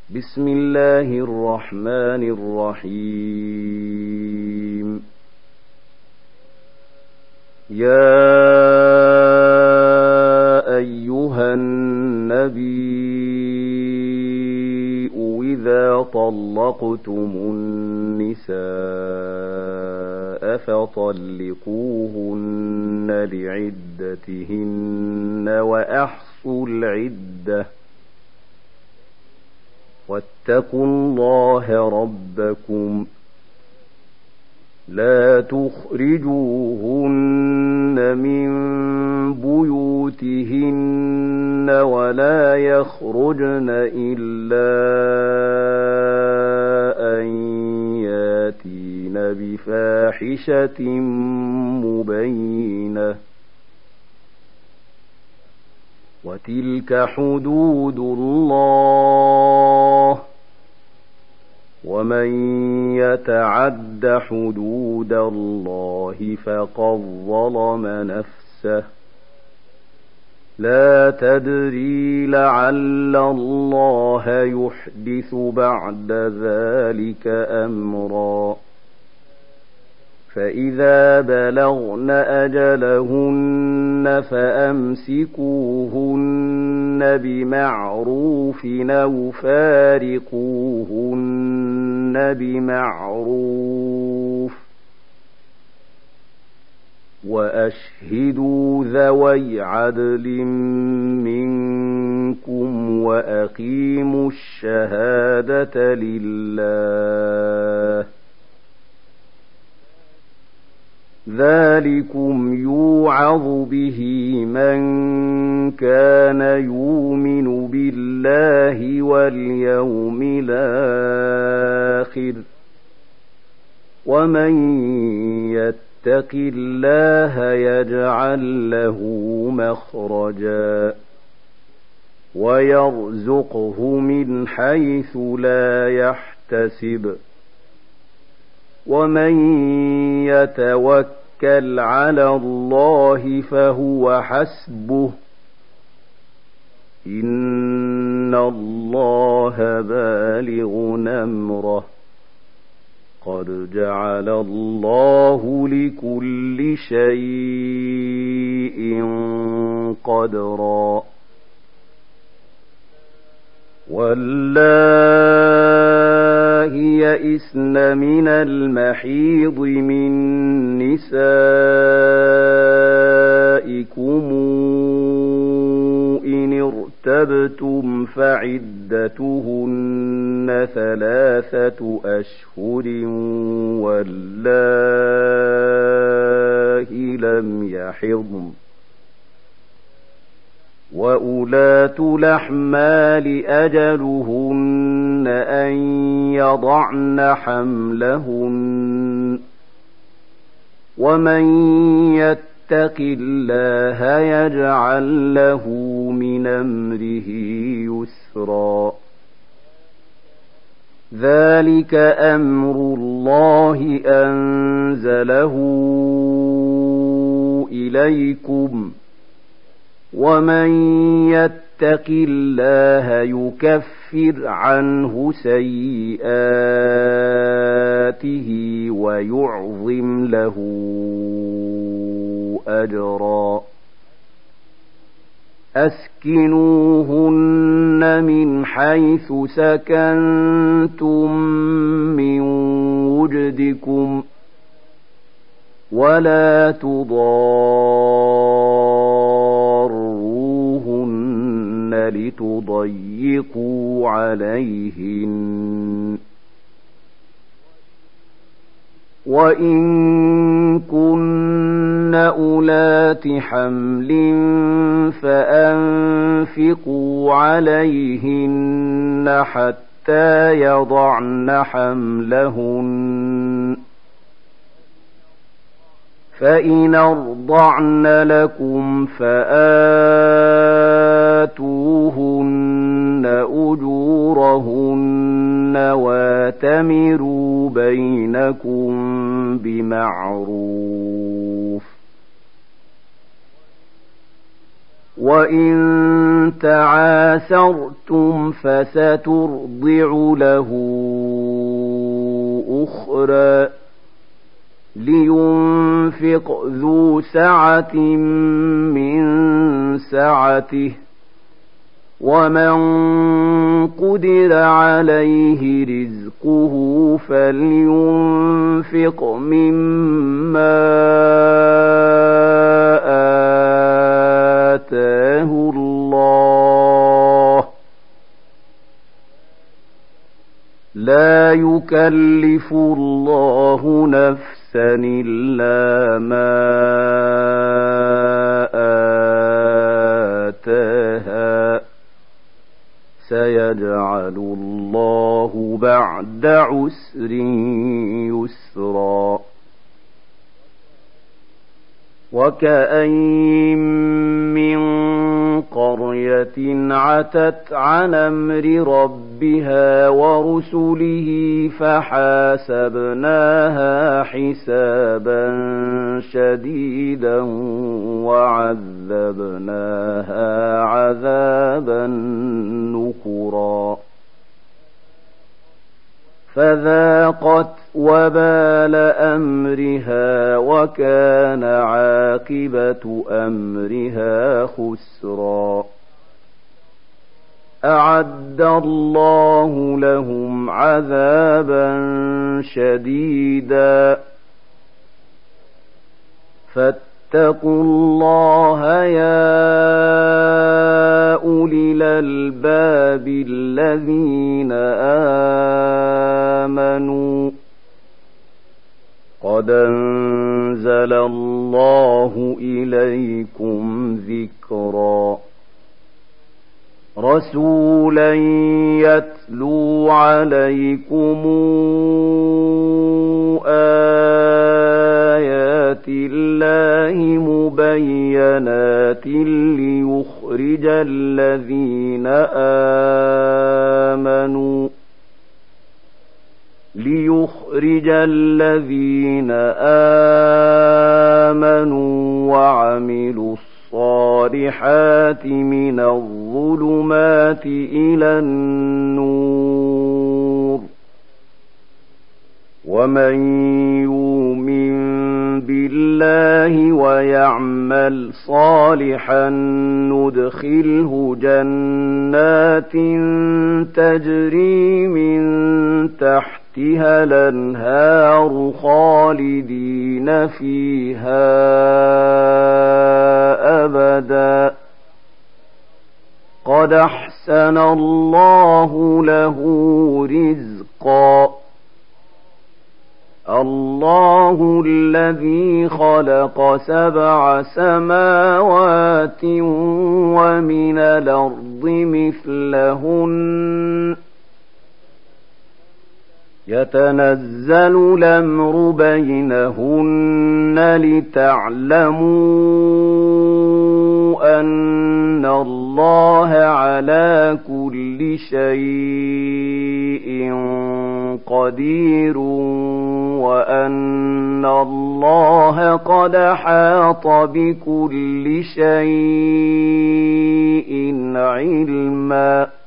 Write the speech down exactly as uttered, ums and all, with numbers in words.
بسم الله الرحمن الرحيم. يا أيها النبي إذا طلقتم النساء فطلقوهن لعدتهن وأحصوا العدة واتقوا الله ربكم لا تخرجوهن من بيوتهن ولا يخرجن إلا أن ياتين بفاحشة مبينة وتلك حدود الله ومن يتعد حدود الله فقد ظلم نفسه لا تدري لعل الله يحدث بعد ذلك أمرا فإذا بلغن أجلهن فأمسكوهن بمعروف أو فارقوهن بمعروف وأشهدوا ذوي عدل منكم وأقيموا الشهادة لله ذلكم يوعظ به من كان يؤمن بالله واليوم الآخر ومن يتق الله يجعل له مخرجا ويرزقه من حيث لا يحتسب ومن يتوكل على الله فهو حسبه إن الله بالغ أمره قد جعل الله لكل شيء قدرا واللائي يئسن من المحيض من نسائكم إن ارتبتم فعدتهن ثلاثة أشهر واللائي لم يحضن وأولاة الأحمال أجلهن أن يضعن حملهن ومن يتق الله يجعل له من أمره يسرا ذلك أمر الله أنزله إليكم ومن يتق الله يكفر عنه سيئاته ويعظم له أجرا أسكنوهن من حيث سكنتم من وجدكم ولا تضاروهن لتضيقوا عليهن وإن كن أولات حمل فأنفقوا عليهن حتى يضعن حملهن فإن أرضعن لكم فآتوهن أجورهن واتمروا بينكم بمعروف وإن تعاسرتم فسترضع له أخرى لينفق ذو سعة من سعته ومن قدر عليه رزقه فلينفق مما آتاه الله لا يكلف الله نفسا إلا ما آتاها سيجعل الله بعد عسر يسرا وكأين من قرية عتت عن أمر ربها ورسله فحاسبناها حسابا شديدا وعذبناها عذابا نكرا فذاقت وبال أمرها وكان عاقبة أمرها خسرا أعد الله لهم عذابا شديدا فاتقوا الله يا أولي الألباب الذين آمنوا قد أنزل الله إليكم ذكرا رسولا يتلو عليكم آيات الله مبينات ليخرج الذين آمنوا ليخرج الذين آمنوا وعملوا الصالحات من الظلمات إلى النور ومن يؤمن بالله ويعمل صالحا ندخله جنات تجري من تحتها الأنهار خالدين فيها أبدا قد أحسن الله له رزقا الله الذي خلق سبع سماوات ومن الأرض مثلهن يتنزل الأمر بينهن لتعلموا أن الله على كل شيء قدير وأن الله قد أحاط بكل شيء علما